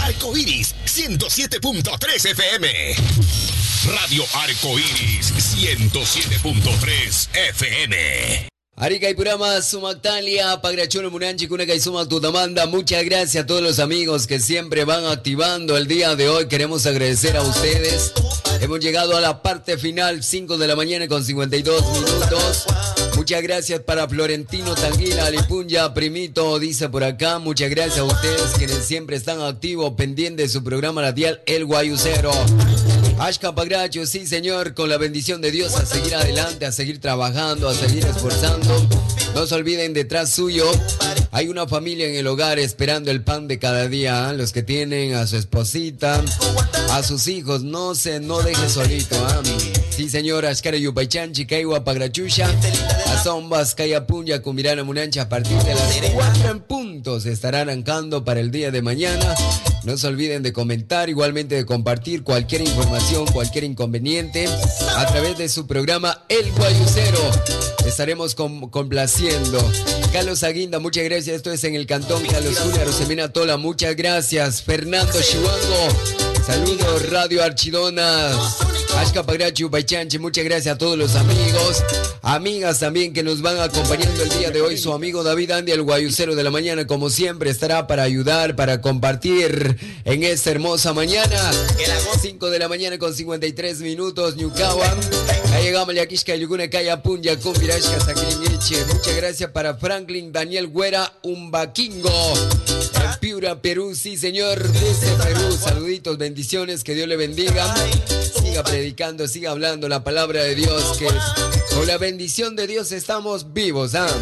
Arcoiris 107.3 FM. Radio Arcoiris 107.3 FM. Arica y Purama, Sumactalia, Pagrachuelo, Munanchi, Cunacay, Suma, Tutamanda. Muchas gracias a todos los amigos que siempre van activando el día de hoy. Queremos agradecer a ustedes. Hemos llegado a la parte final, 5 de la mañana con 52 minutos. Muchas gracias para Florentino Tanguila, Alipunya, Primito, dice por acá. Muchas gracias a ustedes quienes siempre están activos, pendientes de su programa radial El Guayucero. Ashka Pagracho, sí señor, con la bendición de Dios a seguir adelante, a seguir trabajando, a seguir esforzando. No se olviden, detrás suyo hay una familia en el hogar esperando el pan de cada día, ¿eh? Los que tienen a su esposita, a sus hijos, no deje solito, ¿eh? Sí señor, Ashkara Yupaychan, Chicaiwa, Pagrachusha, Azombas, Cayapunya, Cumirana, Munancha, a partir de las 4 en punto se estará arrancando para el día de mañana. No se olviden de comentar, igualmente de compartir cualquier información, cualquier inconveniente a través de su programa El Guayucero. Estaremos complaciendo. Carlos Aguinda, muchas gracias. Esto es en el Cantón Carlos Julia Rosemena Tola, muchas gracias. Fernando Chihuango, saludos. Radio Archidona, Ashka Pagrachu, Paychanche, muchas gracias a todos los amigos, amigas también que nos van acompañando el día de hoy. Su amigo David Andy, el Guayucero de la mañana, como siempre, estará para ayudar, para compartir en esta hermosa mañana. 5 de la mañana con 53 minutos, Ñucawan. Ahí llegamos a Quisca, Yuguna, Caya, Punya, Cumbirashka, Sacriñeche. Muchas gracias para Franklin Daniel Güera, Umbaquingo. En Piura, Perú, sí señor, desde Perú. Saluditos, bendiciones, que Dios le bendiga. Siga predicando, siga hablando la palabra de Dios, que con la bendición de Dios estamos vivos, ¿ah?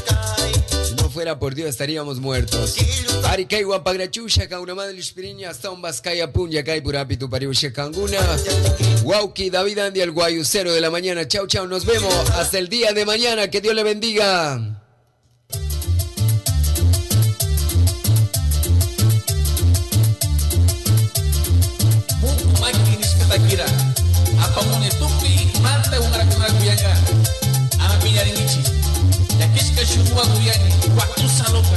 Si no fuera por Dios estaríamos muertos. Aricay Guapagrachusha, Kaunamad Lishpiriña, hasta un Vizcaya Punya, Kai Purapitu Pariushe Kanguna. Wauki, David Andy, el Guayucero de la mañana. Chau, chau, nos vemos hasta el día de mañana. Que Dios le bendiga. Kira apa mune tupi mata ungara kuyaga ama pinyaringichi yakishka shurua kuyani waktu saloka.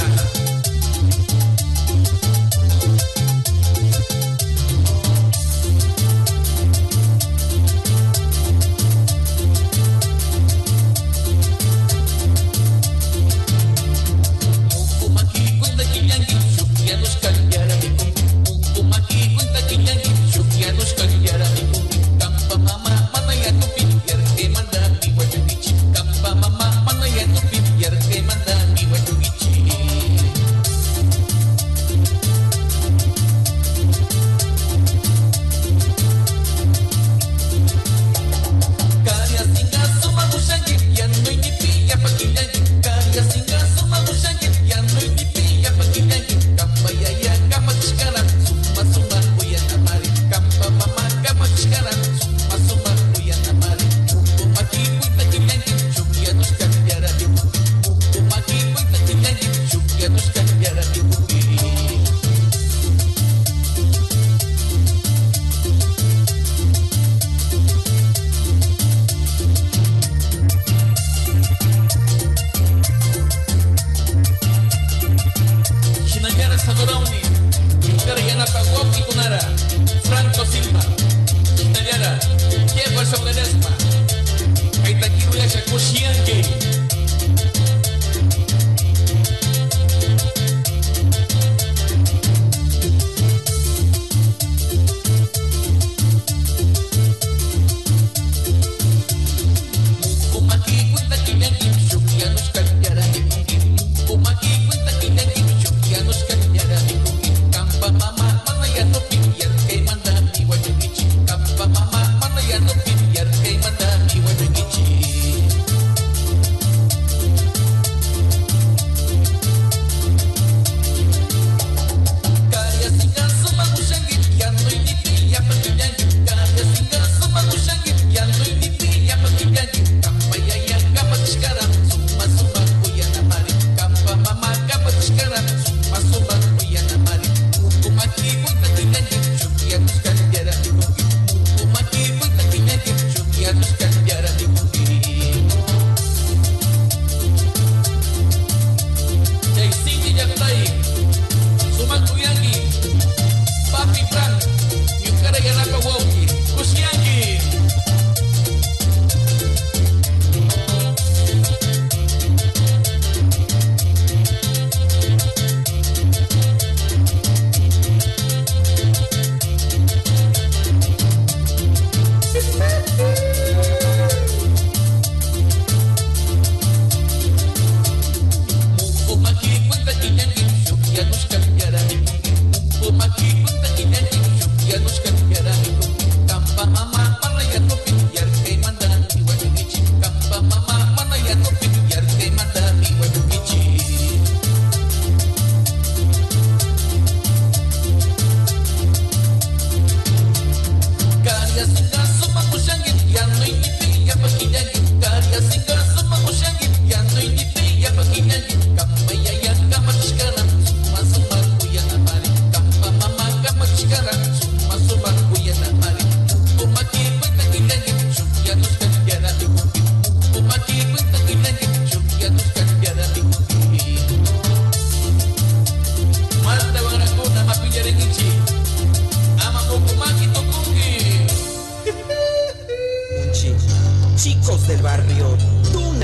Mamá, ya no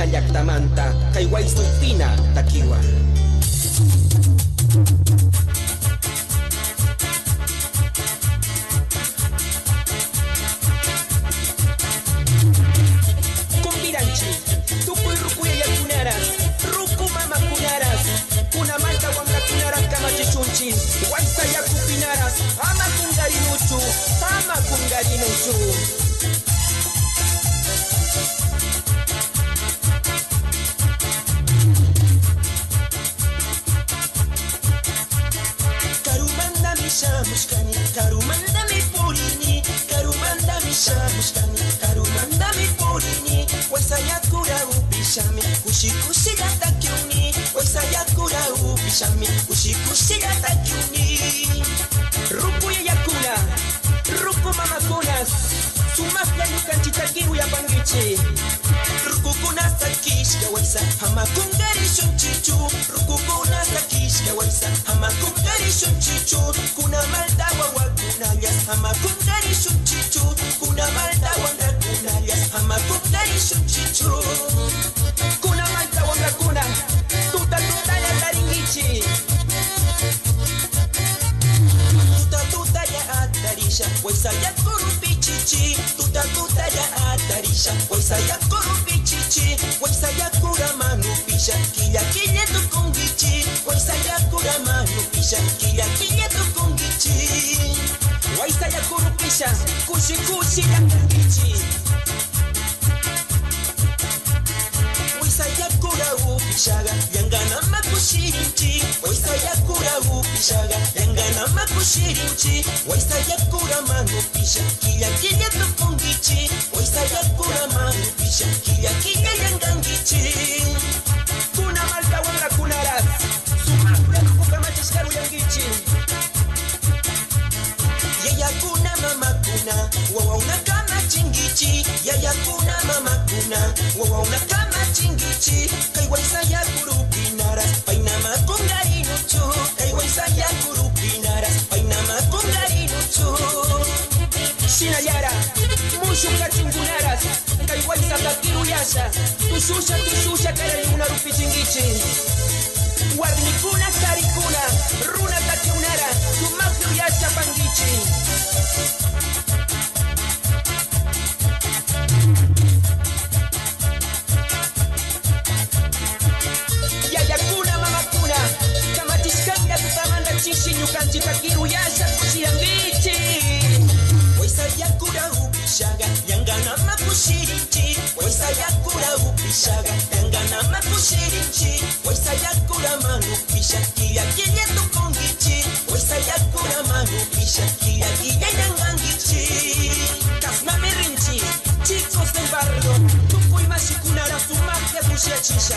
China llaqtamanta kay Waysutina takiwa. Kumbiranchi tukuy rukuya yakunaras ruku mama kunaras kuna malta wamra kunaras kamachichunchi Waysa yakupinaras ama kungarinuchu ama kungarinuchu. Shamushkani, Karumanda mi purini, Karumanda mi shamushkani, Karumanda mi purini, Waisayakura ubishami, Kushikushi yatakyuni, Waisayakura ubishami, Kushikushi yatakyuni. Ruku ya yakuna, Ruku mamakunas, Sumafya yukanchitakiru ya pangichi. Ruku kuna sakishka Waisa, Hamakungari shunchichu, Ruku kuna sakishka Waisa, Hamakungari shunchichu, kuna malta wakunalias, Hamakungari shunchichu, kuna malta wakunalias, Hamakungari shunchichu. Kuna malta wakuna, tuta ya taringichi. Tuta ya atarisha, Waisa ya kurupichichi, tuta ya atarisha, Waisa ya kurupichichi, Waisa ya kuramanupisha, kinya tukungichi, Waisa ya kuramanupisha, kinya tukungichi, Waisa ya kurupisha, kushi ya kungichi. Waisa ya kura upishaga, yangana makushirinchi, Waisa ya kura upishaga, yangana makushirinchi, Waisa ya kura manupisha, kinya tukungichi, Waisa ya kura manupisha, kinya yangangichi. Kuna malta wanga kunaras, Sumafya kukamachishkaru yangichi. Yaya kuna mama kuna, wawauna kama chingichi. Yaya kuna mama kuna, wawauna kama chingichi. Kai Waisa ya kurupinaras, paina makungari nuchu. Kai Waisa ya kurupinaras, paina makungari nuchu. Shina yara, mushuka chingunaras, Kai Waisa takiru yasha. Tushusha kare una rupi chingichi. Warni kuna kari kuna, runa takiunara, Sumafya yasha pangichi. Yaya kuna mama kuna, kama tishkanga tutamanda chishi nyukanchi takiru yasha kushirangichi. Waisa ya kura upishaga, yangana makushirinchi, Waisa ya kura upishaga, yangana makushirinchi, Waisa ya kura manupisha, kinya tukungichi, Waisa ya kura manupisha, kinya yangangichi. Kasna merinchi, chicos del barrio, tukuy mashikunara Sumafya kushachisha.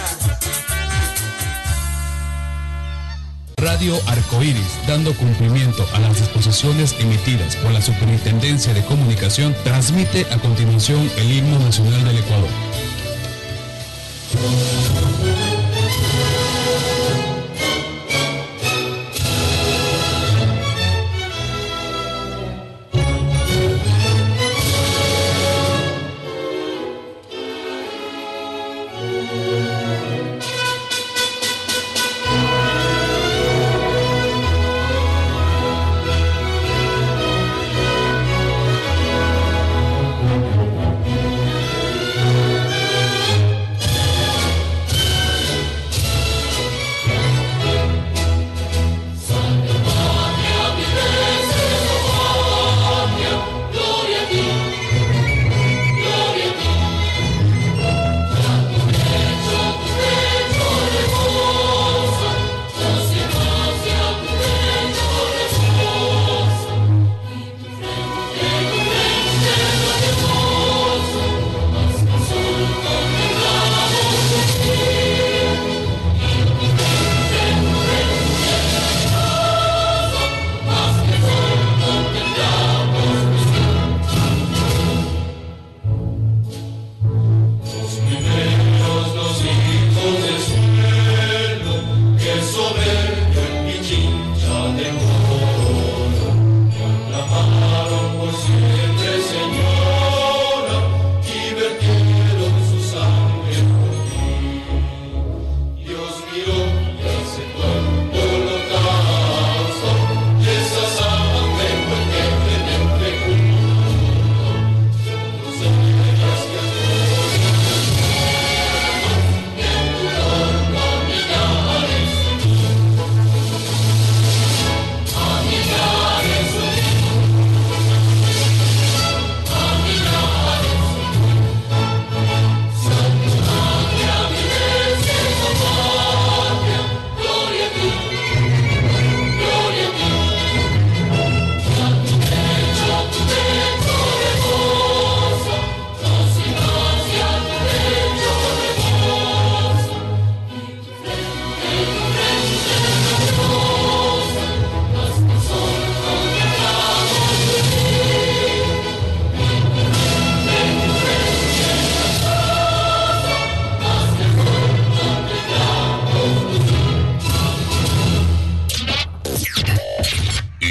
Radio Arcoíris, dando cumplimiento a las disposiciones emitidas por la Superintendencia de Comunicación, transmite a continuación el himno nacional del Ecuador.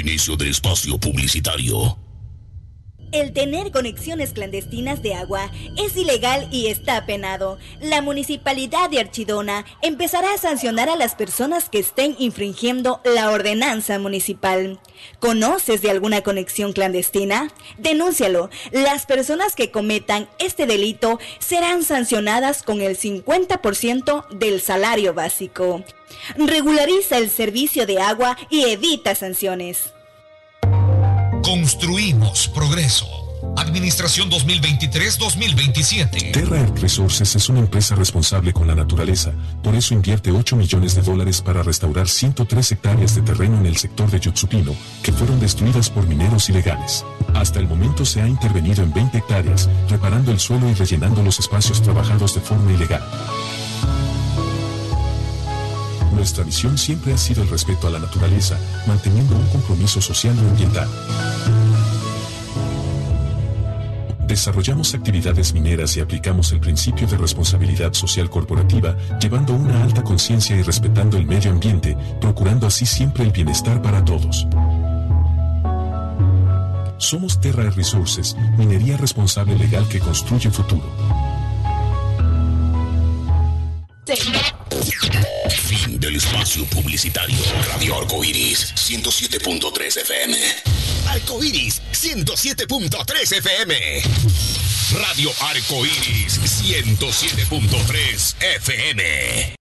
Inicio del espacio publicitario. El tener conexiones clandestinas de agua es ilegal y está penado. La Municipalidad de Archidona empezará a sancionar a las personas que estén infringiendo la ordenanza municipal. ¿Conoces de alguna conexión clandestina? Denúncialo. Las personas que cometan este delito serán sancionadas con el 50% del salario básico. Regulariza el servicio de agua y evita sanciones. Construimos progreso. Administración 2023-2027. Terra Earth Resources es una empresa responsable con la naturaleza. Por eso invierte $8 millones para restaurar 103 hectáreas de terreno en el sector de Yutsupino, que fueron destruidas por mineros ilegales. Hasta el momento se ha intervenido en 20 hectáreas, reparando el suelo y rellenando los espacios trabajados de forma ilegal. Nuestra misión siempre ha sido el respeto a la naturaleza, manteniendo un compromiso social y ambiental. Desarrollamos actividades mineras y aplicamos el principio de responsabilidad social corporativa, llevando una alta conciencia y respetando el medio ambiente, procurando así siempre el bienestar para todos. Somos Terra Earth Resources, minería responsable legal que construye futuro. Fin del espacio publicitario. Radio Arcoiris 107.3 FM. Arcoiris 107.3 FM. Radio Arcoiris 107.3 FM.